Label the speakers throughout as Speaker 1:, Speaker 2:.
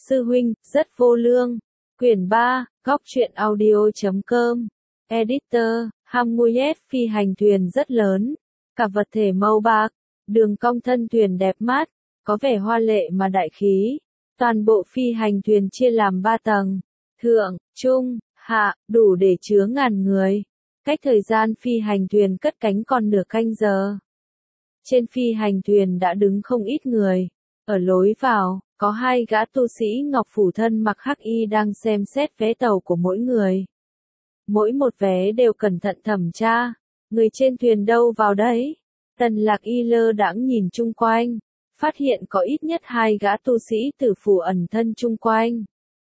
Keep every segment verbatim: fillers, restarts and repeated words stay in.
Speaker 1: Sư huynh, rất vô lương. Quyển ba, góc truyện audio chấm com. Editor, Hamuyev phi hành thuyền rất lớn. Cả vật thể màu bạc, đường cong thân thuyền đẹp mắt, có vẻ hoa lệ mà đại khí. Toàn bộ phi hành thuyền chia làm ba tầng, thượng, trung, hạ, đủ để chứa ngàn người. Cách thời gian phi hành thuyền cất cánh còn nửa canh giờ. Trên phi hành thuyền đã đứng không ít người. Ở lối vào, có hai gã tu sĩ ngọc phủ thân mặc hắc y đang xem xét vé tàu của mỗi người. Mỗi một vé đều cẩn thận thẩm tra. Người trên thuyền đâu vào đấy? Tần Lạc Y lơ đãng nhìn chung quanh, phát hiện có ít nhất hai gã tu sĩ tử phủ ẩn thân chung quanh.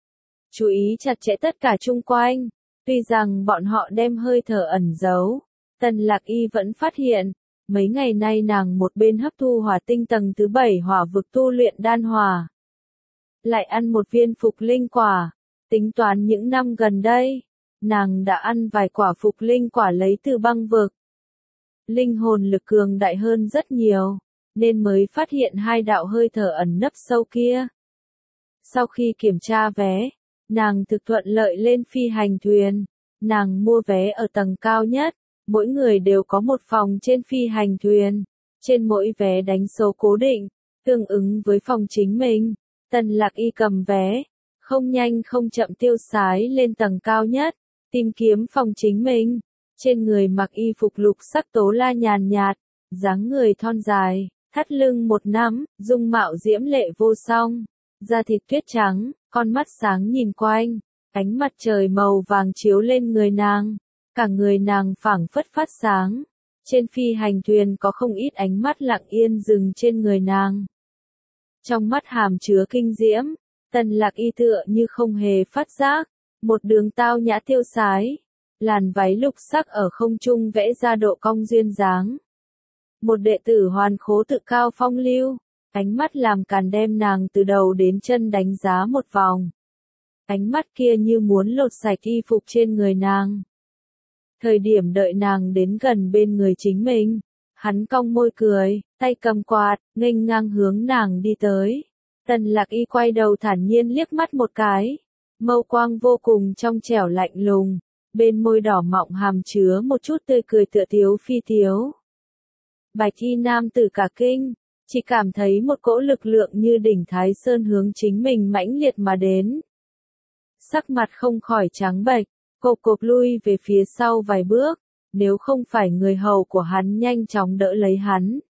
Speaker 1: Chú ý chặt chẽ tất cả chung quanh. Tuy rằng bọn họ đem hơi thở ẩn giấu, Tần Lạc Y vẫn phát hiện. Mấy ngày nay nàng một bên hấp thu hỏa tinh tầng thứ bảy hỏa vực tu luyện đan hỏa, lại ăn một viên phục linh quả. Tính toán những năm gần đây, nàng đã ăn vài quả phục linh quả lấy từ băng vực. Linh hồn lực cường đại hơn rất nhiều, nên mới phát hiện hai đạo hơi thở ẩn nấp sâu kia. Sau khi kiểm tra vé, nàng thực thuận lợi lên phi hành thuyền. Nàng mua vé ở tầng cao nhất. Mỗi người đều có một phòng trên phi hành thuyền. Trên mỗi vé đánh số cố định, tương ứng với phòng chính mình. Tần Lạc Y cầm vé, không nhanh không chậm tiêu sái lên tầng cao nhất, tìm kiếm phòng chính mình. Trên người mặc y phục lục sắc tố la nhàn nhạt, dáng người thon dài, thắt lưng một nắm, dung mạo diễm lệ vô song, da thịt tuyết trắng, con mắt sáng nhìn quanh, ánh mặt trời màu vàng chiếu lên người nàng. Cả người nàng phảng phất phát sáng. Trên phi hành thuyền có không ít ánh mắt lặng yên dừng trên người nàng. Trong mắt hàm chứa kinh diễm, Tần Lạc Y tựa như không hề phát giác. Một đường tao nhã tiêu sái. Làn váy lục sắc ở không trung vẽ ra độ cong duyên dáng. Một đệ tử hoàn khố tự cao phong lưu. Ánh mắt làm càn đem nàng từ đầu đến chân đánh giá một vòng. Ánh mắt kia như muốn lột sạch y phục trên người nàng. Thời điểm đợi nàng đến gần bên người chính mình, hắn cong môi cười, tay cầm quạt, nghênh ngang hướng nàng đi tới. Tần Lạc Y quay đầu thản nhiên liếc mắt một cái, mâu quang vô cùng trong trẻo lạnh lùng, bên môi đỏ mọng hàm chứa một chút tươi cười tựa tiếu phi tiếu. Bạch y nam tử cả kinh, chỉ cảm thấy một cỗ lực lượng như đỉnh Thái Sơn hướng chính mình mãnh liệt mà đến. Sắc mặt không khỏi trắng bệch. Cộp cộp lui về phía sau vài bước, nếu không phải người hầu của hắn nhanh chóng đỡ lấy hắn.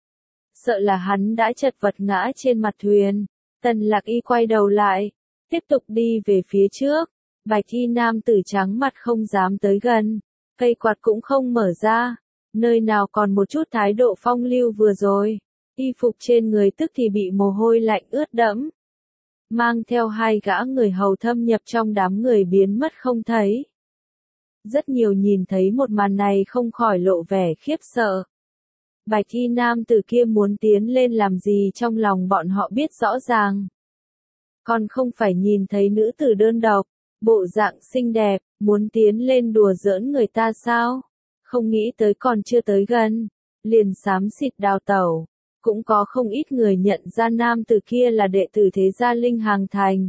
Speaker 1: Sợ là hắn đã chật vật ngã trên mặt thuyền. Tần Lạc Y quay đầu lại, tiếp tục đi về phía trước. Bạch y nam tử trắng mặt không dám tới gần, cây quạt cũng không mở ra, nơi nào còn một chút thái độ phong lưu vừa rồi. Y phục trên người tức thì bị mồ hôi lạnh ướt đẫm. Mang theo hai gã người hầu thâm nhập trong đám người biến mất không thấy. Rất nhiều nhìn thấy một màn này không khỏi lộ vẻ khiếp sợ. Bạch y nam tử kia muốn tiến lên làm gì trong lòng bọn họ biết rõ ràng. Còn không phải nhìn thấy nữ tử đơn độc, bộ dạng xinh đẹp, muốn tiến lên đùa giỡn người ta sao? Không nghĩ tới còn chưa tới gần, liền xám xịt đào tẩu. Cũng có không ít người nhận ra nam tử kia là đệ tử thế gia Linh Hàng Thành.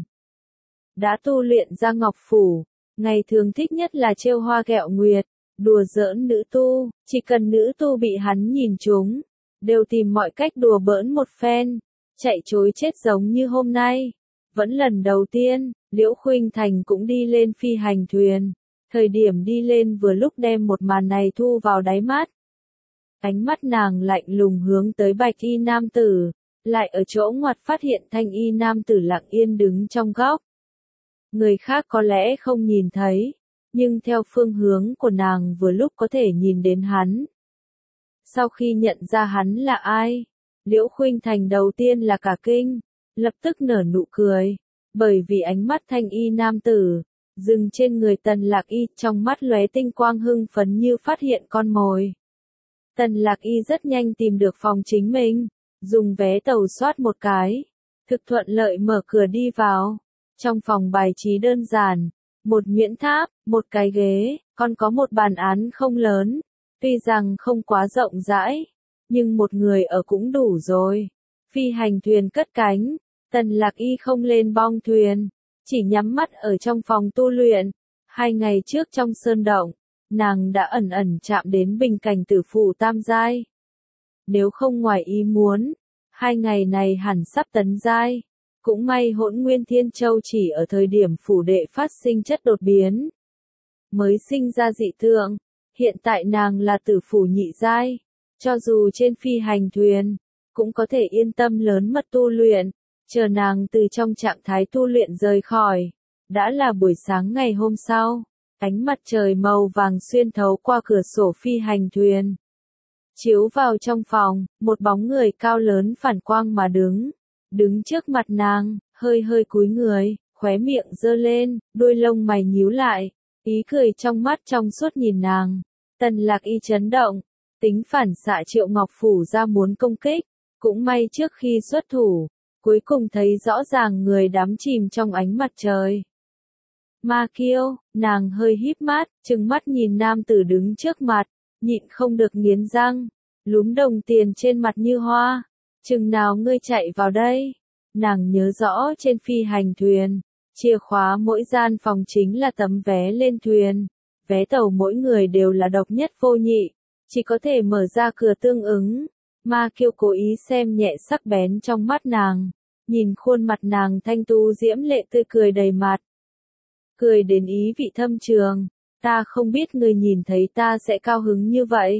Speaker 1: Đã tu luyện ra ngọc phủ, ngày thường thích nhất là trêu hoa ghẹo nguyệt, đùa giỡn nữ tu, chỉ cần nữ tu bị hắn nhìn trúng, đều tìm mọi cách đùa bỡn một phen, chạy chối chết giống như hôm nay. Vẫn lần đầu tiên, Liễu Khuynh Thành cũng đi lên phi hành thuyền, thời điểm đi lên vừa lúc đem một màn này thu vào đáy mắt. Ánh mắt nàng lạnh lùng hướng tới bạch y nam tử, lại ở chỗ ngoặt phát hiện thanh y nam tử lặng yên đứng trong góc. Người khác có lẽ không nhìn thấy, nhưng theo phương hướng của nàng vừa lúc có thể nhìn đến hắn. Sau khi nhận ra hắn là ai, Liễu Khuynh Thành đầu tiên là cả kinh, lập tức nở nụ cười, bởi vì ánh mắt thanh y nam tử, dừng trên người Tần Lạc Y, trong mắt lóe tinh quang hưng phấn như phát hiện con mồi. Tần Lạc Y rất nhanh tìm được phòng chính mình, dùng vé tàu soát một cái, thực thuận lợi mở cửa đi vào. Trong phòng bài trí đơn giản, một nhuyễn tháp, một cái ghế, còn có một bàn án không lớn, tuy rằng không quá rộng rãi, nhưng một người ở cũng đủ rồi. Phi hành thuyền cất cánh, Tần Lạc Y không lên bong thuyền, chỉ nhắm mắt ở trong phòng tu luyện. Hai ngày trước trong sơn động, nàng đã ẩn ẩn chạm đến bình cảnh tử phụ tam giai. Nếu không ngoài ý muốn, hai ngày này hẳn sắp tấn giai. Cũng may Hỗn Nguyên Thiên Châu chỉ ở thời điểm phủ đệ phát sinh chất đột biến, mới sinh ra dị tượng. Hiện tại nàng là tử phủ nhị giai, cho dù trên phi hành thuyền, cũng có thể yên tâm lớn mật tu luyện. Chờ nàng từ trong trạng thái tu luyện rời khỏi, đã là buổi sáng ngày hôm sau. Ánh mặt trời màu vàng xuyên thấu qua cửa sổ phi hành thuyền, chiếu vào trong phòng, một bóng người cao lớn phản quang mà đứng, đứng trước mặt nàng, hơi hơi cúi người, khóe miệng giơ lên, đuôi lông mày nhíu lại, ý cười trong mắt trong suốt nhìn nàng. Tần Lạc Y chấn động, tính phản xạ Triệu Ngọc phủ ra muốn công kích, cũng may trước khi xuất thủ, cuối cùng thấy rõ ràng người đắm chìm trong ánh mặt trời. Ma Kiêu, nàng hơi híp mắt, trừng mắt nhìn nam tử đứng trước mặt, nhịn không được nghiến răng, lúm đồng tiền trên mặt như hoa. Chừng nào ngươi chạy vào đây? Nàng nhớ rõ trên phi hành thuyền, chìa khóa mỗi gian phòng chính là tấm vé lên thuyền. Vé tàu mỗi người đều là độc nhất vô nhị, chỉ có thể mở ra cửa tương ứng. Ma Kiêu cố ý xem nhẹ sắc bén trong mắt nàng, nhìn khuôn mặt nàng thanh tú diễm lệ tươi cười đầy mặt. Cười đến ý vị thâm trường, ta không biết ngươi nhìn thấy ta sẽ cao hứng như vậy.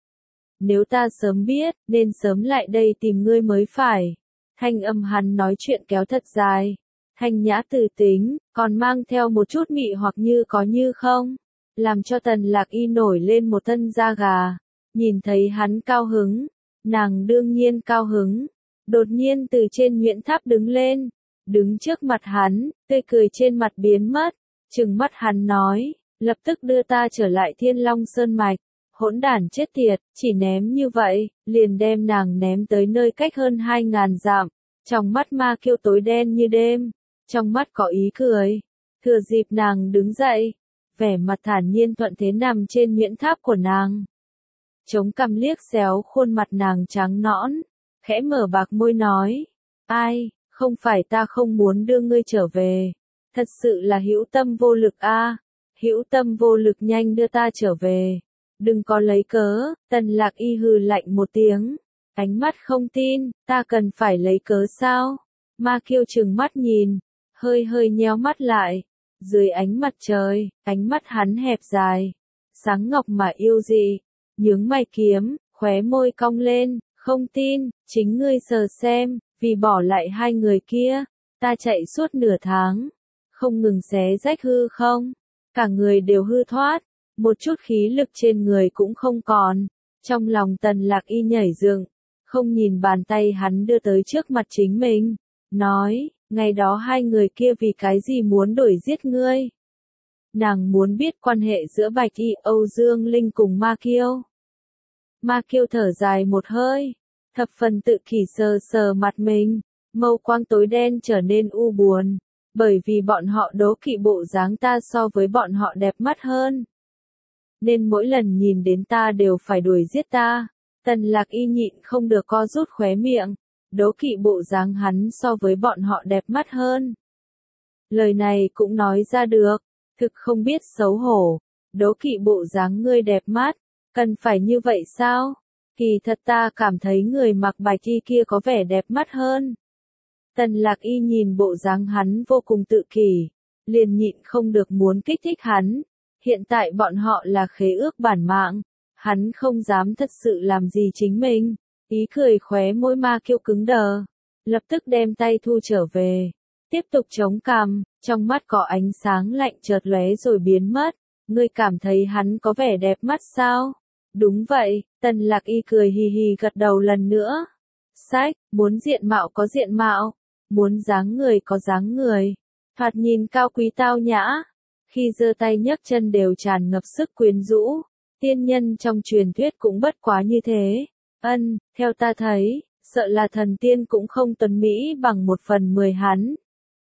Speaker 1: Nếu ta sớm biết, nên sớm lại đây tìm ngươi mới phải. Thanh âm hắn nói chuyện kéo thật dài, thanh nhã từ tính, còn mang theo một chút mị hoặc như có như không, làm cho Tần Lạc Y nổi lên một thân da gà. Nhìn thấy hắn cao hứng, nàng đương nhiên cao hứng, đột nhiên từ trên nhuyễn tháp đứng lên, đứng trước mặt hắn, tươi cười trên mặt biến mất, trừng mắt hắn nói, lập tức đưa ta trở lại Thiên Long Sơn Mạch. Hỗn đản chết tiệt, chỉ ném như vậy, liền đem nàng ném tới nơi cách hơn hai ngàn dặm. Trong mắt Ma Kiêu tối đen như đêm, trong mắt có ý cười. Thừa dịp nàng đứng dậy, vẻ mặt thản nhiên thuận thế nằm trên nhuyễn tháp của nàng. Chống cằm liếc xéo khuôn mặt nàng trắng nõn, khẽ mở bạc môi nói, ai, không phải ta không muốn đưa ngươi trở về, thật sự là hữu tâm vô lực a, à. Hữu tâm vô lực, nhanh đưa ta trở về. Đừng có lấy cớ. Tần Lạc Y hừ lạnh một tiếng, ánh mắt không tin, ta cần phải lấy cớ sao? Ma Kiêu trừng mắt nhìn, hơi hơi nheo mắt lại, dưới ánh mặt trời, ánh mắt hắn hẹp dài, sáng ngọc mà yêu dị, nhướng mày kiếm, khóe môi cong lên, không tin, chính ngươi sờ xem, vì bỏ lại hai người kia, ta chạy suốt nửa tháng, không ngừng xé rách hư không, cả người đều hư thoát. Một chút khí lực trên người cũng không còn. Trong lòng Tần Lạc Y nhảy dựng, không nhìn bàn tay hắn đưa tới trước mặt chính mình, nói, ngày đó hai người kia vì cái gì muốn đuổi giết ngươi? Nàng muốn biết quan hệ giữa Bạch Y, Âu Dương Linh cùng Ma Kiêu. Ma Kiêu thở dài một hơi, thập phần tự kỷ sờ sờ mặt mình, mâu quang tối đen trở nên u buồn, bởi vì bọn họ đố kỵ bộ dáng ta so với bọn họ đẹp mắt hơn, nên mỗi lần nhìn đến ta đều phải đuổi giết ta. Tần Lạc Y nhịn không được co rút khóe miệng, đố kỵ bộ dáng hắn so với bọn họ đẹp mắt hơn. Lời này cũng nói ra được, thực không biết xấu hổ, đố kỵ bộ dáng ngươi đẹp mắt, cần phải như vậy sao? Kỳ thật ta cảm thấy người mặc bạch y kia có vẻ đẹp mắt hơn. Tần Lạc Y nhìn bộ dáng hắn vô cùng tự kỷ, liền nhịn không được muốn kích thích hắn. Hiện tại bọn họ là khế ước bản mạng, hắn không dám thật sự làm gì chính mình. Ý cười khóe môi Ma Kiêu cứng đờ, lập tức đem tay thu trở về, tiếp tục chống cằm, trong mắt có ánh sáng lạnh chợt lóe rồi biến mất. Ngươi cảm thấy hắn có vẻ đẹp mắt sao? Đúng vậy. Tần Lạc Y cười hì hì gật đầu lần nữa. Sách, muốn diện mạo có diện mạo, muốn dáng người có dáng người, thoạt nhìn cao quý tao nhã. Khi giơ tay nhấc chân đều tràn ngập sức quyến rũ, tiên nhân trong truyền thuyết cũng bất quá như thế. Ân, theo ta thấy, sợ là thần tiên cũng không tuấn mỹ bằng một phần mười hắn.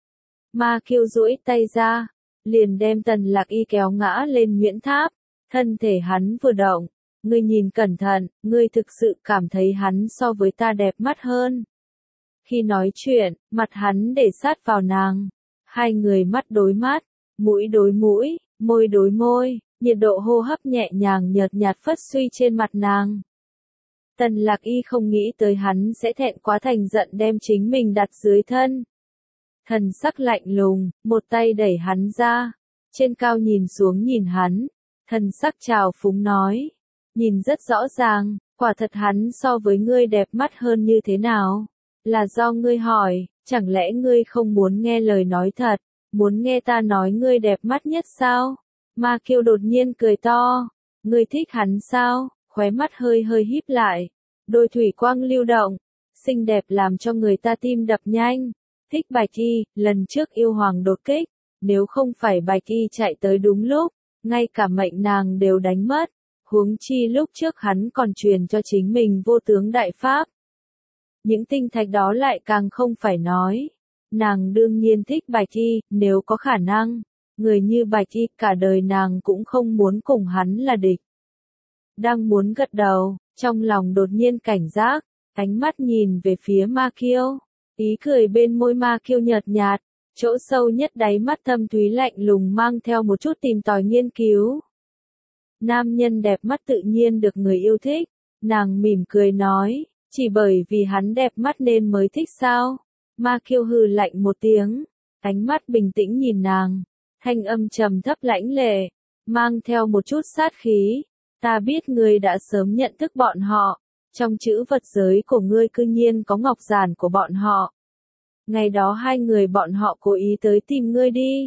Speaker 1: Ma Kiêu duỗi tay ra, liền đem Tần Lạc Y kéo ngã lên nhuyễn tháp, thân thể hắn vừa động, ngươi nhìn cẩn thận, ngươi thực sự cảm thấy hắn so với ta đẹp mắt hơn. Khi nói chuyện, mặt hắn để sát vào nàng. Hai người mắt đối mắt, mũi đối mũi, môi đối môi, nhiệt độ hô hấp nhẹ nhàng nhợt nhạt phất suy trên mặt nàng. Tần Lạc Y không nghĩ tới hắn sẽ thẹn quá thành giận đem chính mình đặt dưới thân. Thần sắc lạnh lùng, một tay đẩy hắn ra, trên cao nhìn xuống nhìn hắn, thần sắc trào phúng nói, nhìn rất rõ ràng, quả thật hắn so với ngươi đẹp mắt hơn như thế nào, là do ngươi hỏi, chẳng lẽ ngươi không muốn nghe lời nói thật, muốn nghe ta nói ngươi đẹp mắt nhất sao? Ma Kiêu đột nhiên cười to, ngươi thích hắn sao? Khóe mắt hơi hơi híp lại, đôi thủy quang lưu động, xinh đẹp làm cho người ta tim đập nhanh. Thích Bạch Y, lần trước yêu hoàng đột kích, nếu không phải Bạch Y chạy tới đúng lúc, ngay cả mệnh nàng đều đánh mất, huống chi lúc trước hắn còn truyền cho chính mình vô tướng đại pháp. Những tinh thạch đó lại càng không phải nói. Nàng đương nhiên thích Bạch Y, nếu có khả năng, người như Bạch Y cả đời nàng cũng không muốn cùng hắn là địch. Đang muốn gật đầu, trong lòng đột nhiên cảnh giác, ánh mắt nhìn về phía Ma Kiêu, ý cười bên môi Ma Kiêu nhợt nhạt, chỗ sâu nhất đáy mắt thâm thúy lạnh lùng mang theo một chút tìm tòi nghiên cứu. Nam nhân đẹp mắt tự nhiên được người yêu thích, nàng mỉm cười nói, chỉ bởi vì hắn đẹp mắt nên mới thích sao? Ma Kiêu hừ lạnh một tiếng, ánh mắt bình tĩnh nhìn nàng, thanh âm trầm thấp lãnh lệ, mang theo một chút sát khí. Ta biết ngươi đã sớm nhận thức bọn họ, trong chữ vật giới của ngươi cư nhiên có ngọc giản của bọn họ. Ngày đó hai người bọn họ cố ý tới tìm ngươi đi.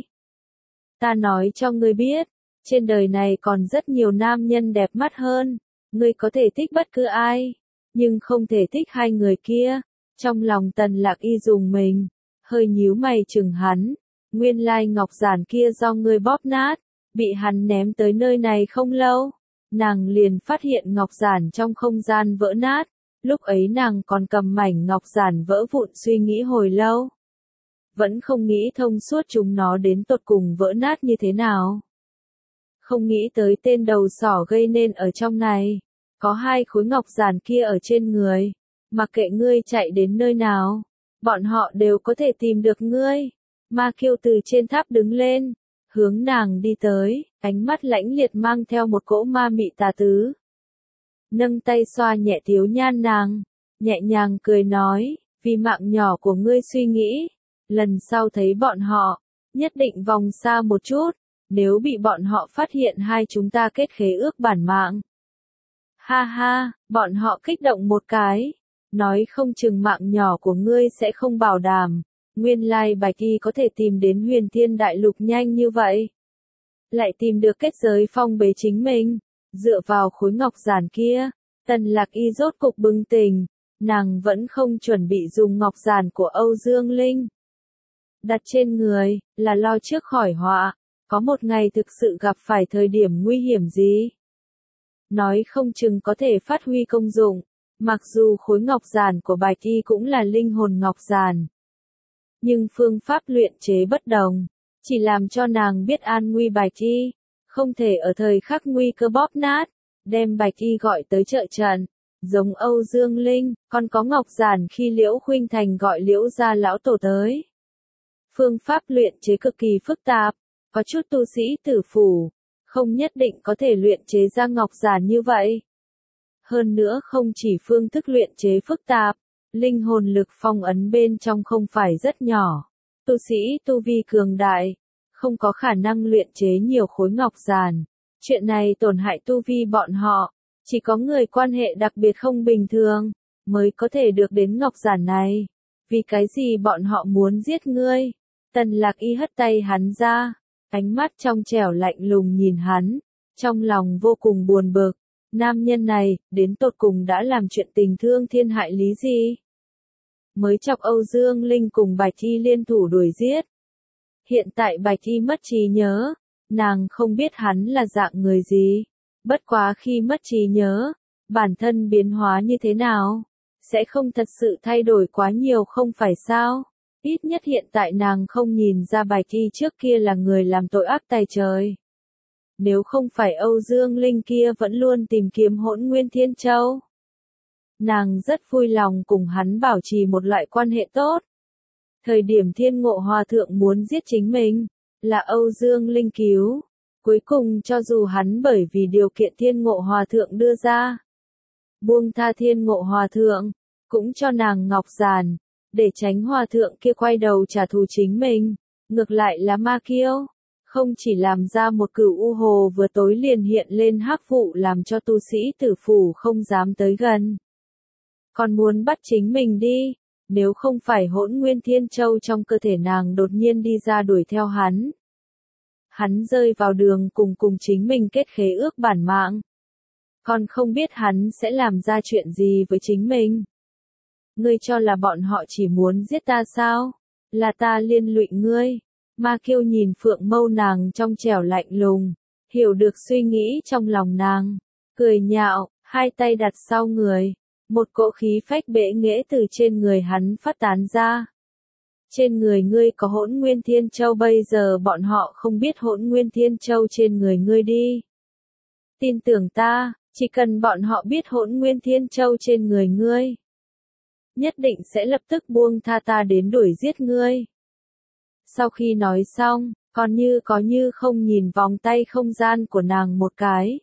Speaker 1: Ta nói cho ngươi biết, trên đời này còn rất nhiều nam nhân đẹp mắt hơn, ngươi có thể thích bất cứ ai, nhưng không thể thích hai người kia. Trong lòng Tần Lạc Y dùng mình, hơi nhíu mày chừng hắn, nguyên lai ngọc giản kia do ngươi bóp nát, bị hắn ném tới nơi này không lâu. Nàng liền phát hiện ngọc giản trong không gian vỡ nát, lúc ấy nàng còn cầm mảnh ngọc giản vỡ vụn suy nghĩ hồi lâu. Vẫn không nghĩ thông suốt chúng nó đến tột cùng vỡ nát như thế nào. Không nghĩ tới tên đầu sỏ gây nên ở trong này, có hai khối ngọc giản kia ở trên người, mặc kệ ngươi chạy đến nơi nào, bọn họ đều có thể tìm được ngươi. Ma Kiêu từ trên tháp đứng lên, hướng nàng đi tới, ánh mắt lãnh liệt mang theo một cỗ ma mị tà tứ. Nâng tay xoa nhẹ thiếu nhan nàng, nhẹ nhàng cười nói, vì mạng nhỏ của ngươi suy nghĩ, lần sau thấy bọn họ, nhất định vòng xa một chút, nếu bị bọn họ phát hiện hai chúng ta kết khế ước bản mạng. Ha ha, bọn họ kích động một cái, nói không chừng mạng nhỏ của ngươi sẽ không bảo đảm. Nguyên lai Bạch Y có thể tìm đến Huyền Thiên Đại Lục nhanh như vậy. Lại tìm được kết giới phong bế chính mình, dựa vào khối ngọc giản kia, Tần Lạc Y rốt cục bừng tỉnh, nàng vẫn không chuẩn bị dùng ngọc giản của Âu Dương Linh. Đặt trên người, là lo trước khỏi họa, có một ngày thực sự gặp phải thời điểm nguy hiểm gì. Nói không chừng có thể phát huy công dụng, mặc dù khối ngọc giản của Bạch Y cũng là linh hồn ngọc giản. Nhưng phương pháp luyện chế bất đồng, chỉ làm cho nàng biết an nguy Bạch Y, không thể ở thời khắc nguy cơ bóp nát, đem Bạch Y gọi tới trợ trận, giống Âu Dương Linh, còn có ngọc giản khi Liễu Khuynh Thành gọi Liễu gia lão tổ tới. Phương pháp luyện chế cực kỳ phức tạp, có chút tu sĩ tử phủ, không nhất định có thể luyện chế ra ngọc giản như vậy. Hơn nữa không chỉ phương thức luyện chế phức tạp, linh hồn lực phong ấn bên trong không phải rất nhỏ. Tu sĩ tu vi cường đại, không có khả năng luyện chế nhiều khối ngọc giản. Chuyện này tổn hại tu vi bọn họ, chỉ có người quan hệ đặc biệt không bình thường, mới có thể được đến ngọc giản này. Vì cái gì bọn họ muốn giết ngươi? Tần Lạc Y hất tay hắn ra, ánh mắt trong trẻo lạnh lùng nhìn hắn, trong lòng vô cùng buồn bực. Nam nhân này, đến tột cùng đã làm chuyện tình thương thiên hại lý gì? Mới chọc Âu Dương Linh cùng Bạch Y liên thủ đuổi giết. Hiện tại Bạch Y mất trí nhớ, nàng không biết hắn là dạng người gì. Bất quá khi mất trí nhớ, bản thân biến hóa như thế nào, sẽ không thật sự thay đổi quá nhiều không phải sao? Ít nhất hiện tại nàng không nhìn ra Bạch Y trước kia là người làm tội ác tày trời. Nếu không phải Âu Dương Linh kia vẫn luôn tìm kiếm Hỗn Nguyên Thiên Châu, Nàng rất vui lòng cùng hắn bảo trì một loại quan hệ tốt. Thời điểm Thiên Ngộ Hòa Thượng muốn giết chính mình, là Âu Dương Linh cứu. Cuối cùng cho dù hắn bởi vì điều kiện Thiên Ngộ Hòa Thượng đưa ra, buông tha Thiên Ngộ Hòa Thượng, cũng cho nàng ngọc giản, để tránh Hòa Thượng kia quay đầu trả thù chính mình. Ngược lại là Ma Kiêu, không chỉ làm ra một cửu u hồ vừa tối liền hiện lên hắc vụ làm cho tu sĩ tử phủ không dám tới gần, còn muốn bắt chính mình đi. Nếu không phải Hỗn Nguyên Thiên Châu trong cơ thể nàng đột nhiên đi ra đuổi theo hắn, hắn rơi vào đường cùng cùng chính mình kết khế ước bản mạng, còn không biết hắn sẽ làm ra chuyện gì với chính mình. Ngươi cho là bọn họ chỉ muốn giết ta sao? Là ta liên lụy ngươi. Ma Kiêu nhìn Phượng Mâu nàng trong trẻo lạnh lùng, hiểu được suy nghĩ trong lòng nàng, cười nhạo, hai tay đặt sau người, một cỗ khí phách bệ nghệ từ trên người hắn phát tán ra. Trên người ngươi có Hỗn Nguyên Thiên Châu, bây giờ bọn họ không biết Hỗn Nguyên Thiên Châu trên người ngươi đi. Tin tưởng ta, chỉ cần bọn họ biết Hỗn Nguyên Thiên Châu trên người ngươi, nhất định sẽ lập tức buông tha ta đến đuổi giết ngươi. Sau khi nói xong, còn như có như không nhìn vòng tay không gian của nàng một cái.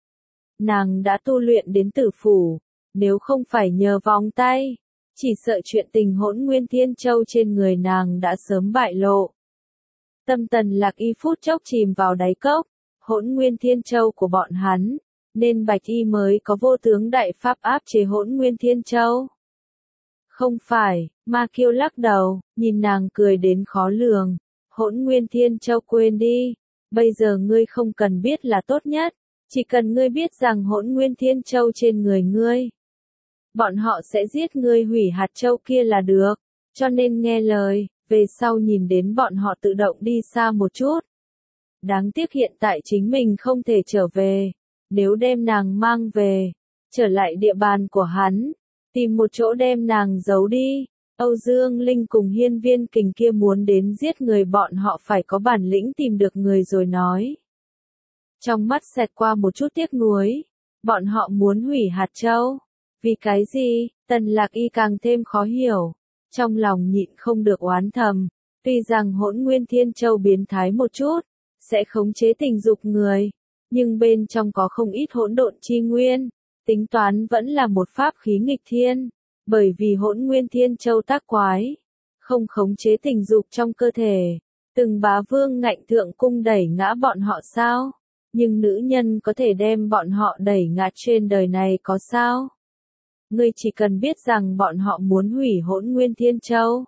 Speaker 1: Nàng đã tu luyện đến tử phủ, nếu không phải nhờ vòng tay, chỉ sợ chuyện tình Hỗn Nguyên Thiên Châu trên người nàng đã sớm bại lộ. Tâm Tần Lạc Y phút chốc chìm vào đáy cốc, Hỗn Nguyên Thiên Châu của bọn hắn, nên Bạch Y mới có vô tướng đại pháp áp chế Hỗn Nguyên Thiên Châu. Không phải, Ma Kiêu lắc đầu, nhìn nàng cười đến khó lường. Hỗn Nguyên Thiên Châu quên đi, bây giờ ngươi không cần biết là tốt nhất, chỉ cần ngươi biết rằng Hỗn Nguyên Thiên Châu trên người ngươi, bọn họ sẽ giết ngươi hủy hạt châu kia là được, cho nên nghe lời, về sau nhìn đến bọn họ tự động đi xa một chút. Đáng tiếc hiện tại chính mình không thể trở về, nếu đem nàng mang về, trở lại địa bàn của hắn, tìm một chỗ đem nàng giấu đi. Âu Dương Linh cùng Hiên Viên Kình kia muốn đến giết người, bọn họ phải có bản lĩnh tìm được người rồi nói. Trong mắt xẹt qua một chút tiếc nuối, bọn họ muốn hủy hạt châu. Vì cái gì? Tần Lạc Y càng thêm khó hiểu, trong lòng nhịn không được oán thầm, tuy rằng Hỗn Nguyên Thiên Châu biến thái một chút, sẽ khống chế tình dục người, nhưng bên trong có không ít hỗn độn chi nguyên, tính toán vẫn là một pháp khí nghịch thiên, bởi vì Hỗn Nguyên Thiên Châu tác quái, không khống chế tình dục trong cơ thể. Từng bá vương ngạnh thượng cung đẩy ngã bọn họ sao? Nhưng nữ nhân có thể đem bọn họ đẩy ngã trên đời này có sao? Ngươi chỉ cần biết rằng bọn họ muốn hủy Hỗn Nguyên Thiên Châu.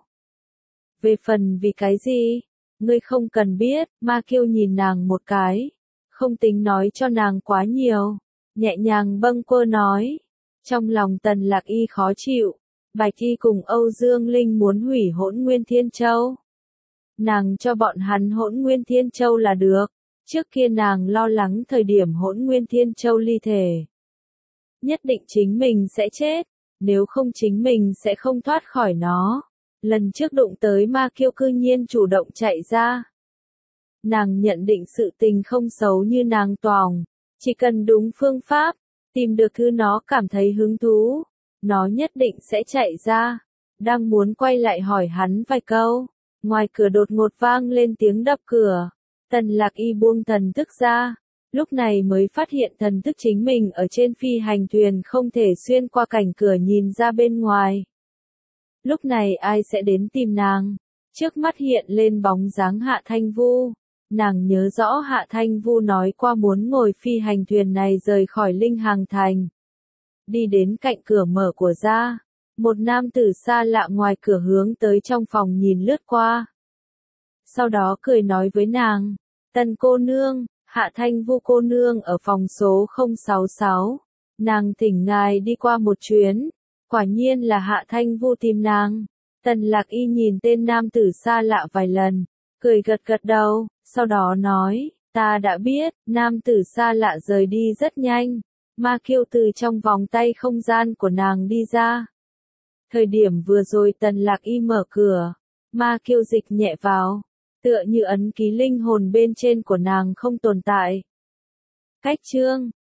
Speaker 1: Về phần vì cái gì, ngươi không cần biết. Ma Kiêu nhìn nàng một cái, không tính nói cho nàng quá nhiều, nhẹ nhàng bâng quơ nói. Trong lòng Tần Lạc Y khó chịu, Bạch Y cùng Âu Dương Linh muốn hủy Hỗn Nguyên Thiên Châu. Nàng cho bọn hắn Hỗn Nguyên Thiên Châu là được, trước kia nàng lo lắng thời điểm Hỗn Nguyên Thiên Châu ly thể, nhất định chính mình sẽ chết, nếu không chính mình sẽ không thoát khỏi nó. Lần trước đụng tới Ma Kiêu cư nhiên chủ động chạy ra. Nàng nhận định sự tình không xấu như nàng toòng, chỉ cần đúng phương pháp, tìm được thứ nó cảm thấy hứng thú, nó nhất định sẽ chạy ra. Đang muốn quay lại hỏi hắn vài câu, ngoài cửa đột ngột vang lên tiếng đập cửa. Tần Lạc Y buông thần thức ra, lúc này mới phát hiện thần thức chính mình ở trên phi hành thuyền không thể xuyên qua cảnh cửa nhìn ra bên ngoài. Lúc này ai sẽ đến tìm nàng? Trước mắt hiện lên bóng dáng Hạ Thanh Vu. Nàng nhớ rõ Hạ Thanh Vu nói qua muốn ngồi phi hành thuyền này rời khỏi Linh Hàng Thành. Đi đến cạnh cửa mở của ra, một nam tử xa lạ ngoài cửa hướng tới trong phòng nhìn lướt qua. Sau đó cười nói với nàng, Tần cô nương, Hạ Thanh Vu cô nương ở phòng số không sáu sáu, nàng thỉnh ngài đi qua một chuyến. Quả nhiên là Hạ Thanh Vu tìm nàng. Tần Lạc Y nhìn tên nam tử xa lạ vài lần, cười gật gật đầu, sau đó nói, ta đã biết. Nam tử xa lạ rời đi rất nhanh. Ma Kiêu từ trong vòng tay không gian của nàng đi ra. Thời điểm vừa rồi Tần Lạc Y mở cửa, Ma Kiêu dịch nhẹ vào, tựa như ấn ký linh hồn bên trên của nàng không tồn tại. Cách chương